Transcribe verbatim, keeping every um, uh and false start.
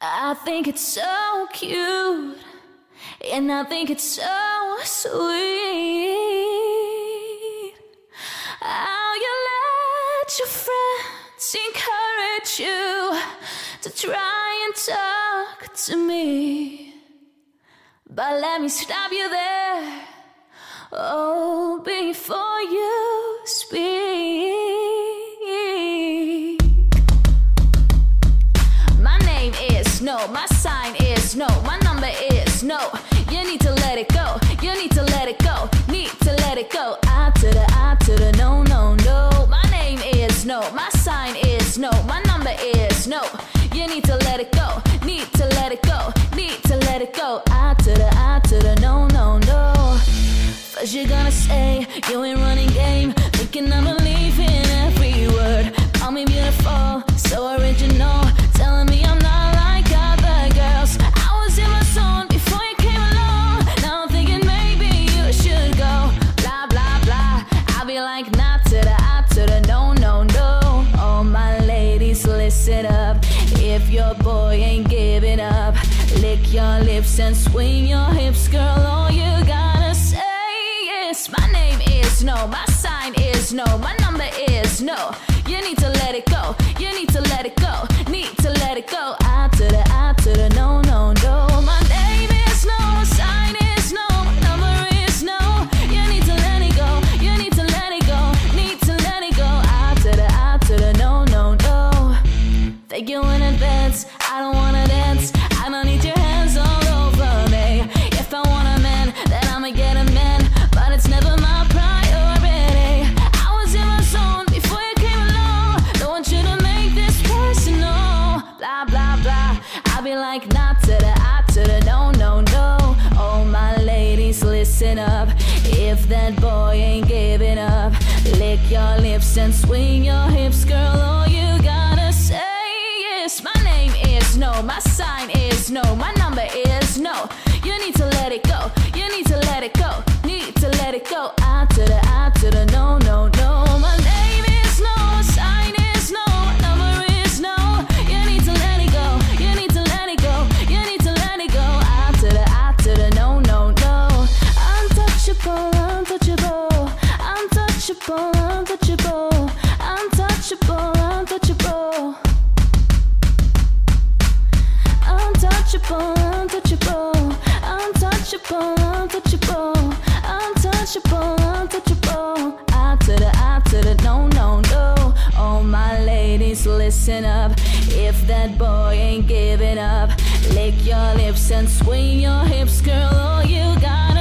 I think it's so cute, and I think it's so sweet how you let your friends encourage you to try and talk to me. But let me stop you there, oh, before you speak. My name is no, my sign is no, my number is no. You need to let it go, you need to let it go, need to let it go. I to the I to the no, no, no. My name is no, my sign is no, my number is no. You need to let it go, need to let it go, need to let it go. I to the I to the no, no, no. First you're gonna say you ain't running game, thinking I believe in every word. Call me beautiful, so original, telling me I'm not like other girls. I was in my zone before you came along. Now I'm thinking maybe you should go. Blah, blah, blah. I'll be like, not to the I to the no, no, no. All my ladies, listen up. If your boy ain't giving up, lick your lips and swing your hips, girl. All you gotta say is, my name is no, my sign is no, my number is no. You need to let it go, you need to let it go, need to let it go. I to the I to the no, no, no. My name is no, my sign is no, my number is no. You need to let it go, you need to let it go, need to let it go. I to the I to the no, no, no. Thank you in advance, I don't wanna dance, I don't need your hands all over me. If I want a man, then I'ma get a man, but it's never my priority. I was in my zone before you came along, don't want you to make this personal. Blah, blah, blah, I'll be like, not to the I to the no, no, no. All my ladies, listen up. If that boy ain't giving up, lick your lips and swing your hips, girl. All you gotta say is, my name is no, my sign is no, my number is no. You need to let it go, you need to let it go, need to let it go. I to the I to the no, no, no. My name is no, my sign is no, my number is no. You need to let it go, you need to let it go, you need to let it go. I to the I to the no, no, no. Untouchable, untouchable, untouchable, untouchable, untouchable, untouchable. Untouchable, untouchable, untouchable, untouchable, untouchable, untouchable. I to the I to the no, no, no. All my ladies, listen up. If that boy ain't giving up, lick your lips and swing your hips, girl. All you gotta